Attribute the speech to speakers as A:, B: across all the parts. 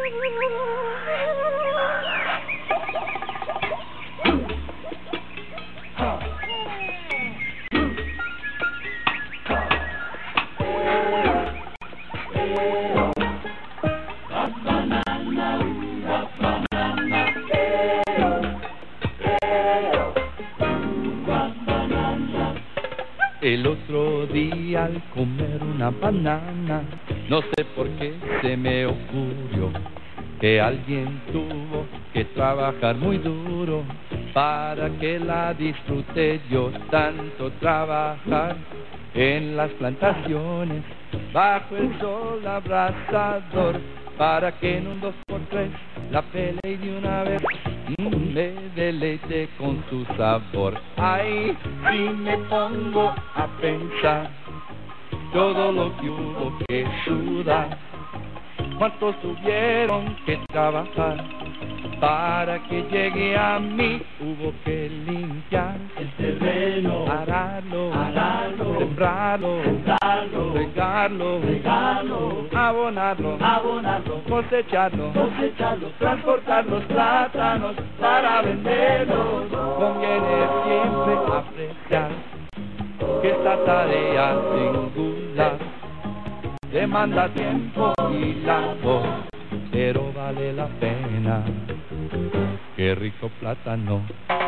A: El otro día al comer una banana, no sé por qué se me ocurrió que alguien tuvo que trabajar muy duro para que la disfrute yo tanto trabajar en las plantaciones bajo el sol abrasador para que en un 2x3 la pele de una vez me deleite con su sabor. Ay, si me pongo a pensar todo lo que hubo que sudar, cuántos tuvieron que trabajar para que llegue a mí. Hubo que limpiar
B: el terreno,
A: ararlo,
B: sembrarlo,
A: regarlo, abonarlo, cosecharlo, transportar los plátanos para venderlos. Conviene siempre apreciar que esta tarea singular demanda tiempo y labor, pero vale la pena. Qué rico plátano.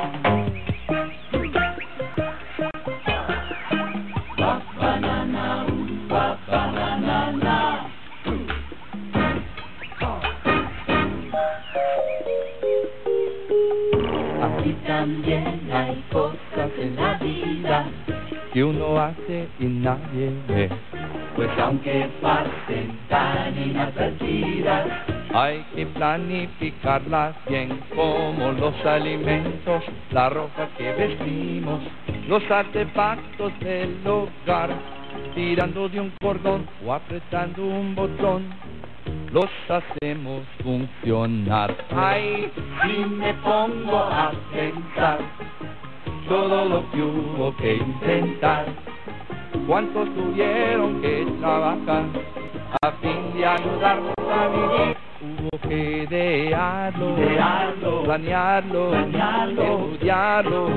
B: Banana, banana.
A: Así también hay cosas en la vida que uno hace y nadie ve,
B: Pues aunque pasen tan inadvertidas,
A: hay que planificarlas bien, como los alimentos, la ropa que vestimos, los artefactos del hogar, tirando de un cordón o apretando un botón, los hacemos funcionar. Ay, si me pongo a pensar todo lo que hubo que intentar, cuántos tuvieron que trabajar a fin de ayudarnos a vivir. Hubo que idearlo, planearlo, estudiarlo,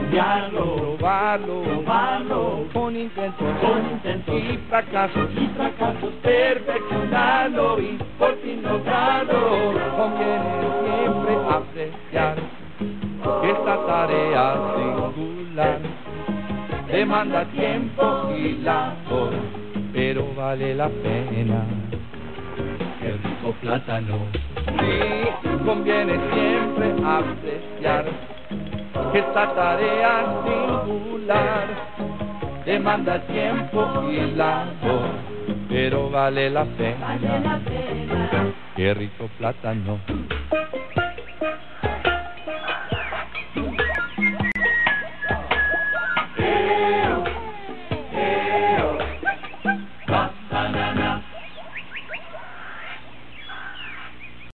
A: probarlo, con intentos y fracasos, perfeccionarlo y por fin lograrlo. Conviene siempre apreciar que esta tarea singular demanda tiempo y labor, pero vale la pena.
B: qué rico plátano.
A: Sí, conviene siempre apreciar que esta tarea singular demanda tiempo y labor, pero vale la pena. Qué rico plátano.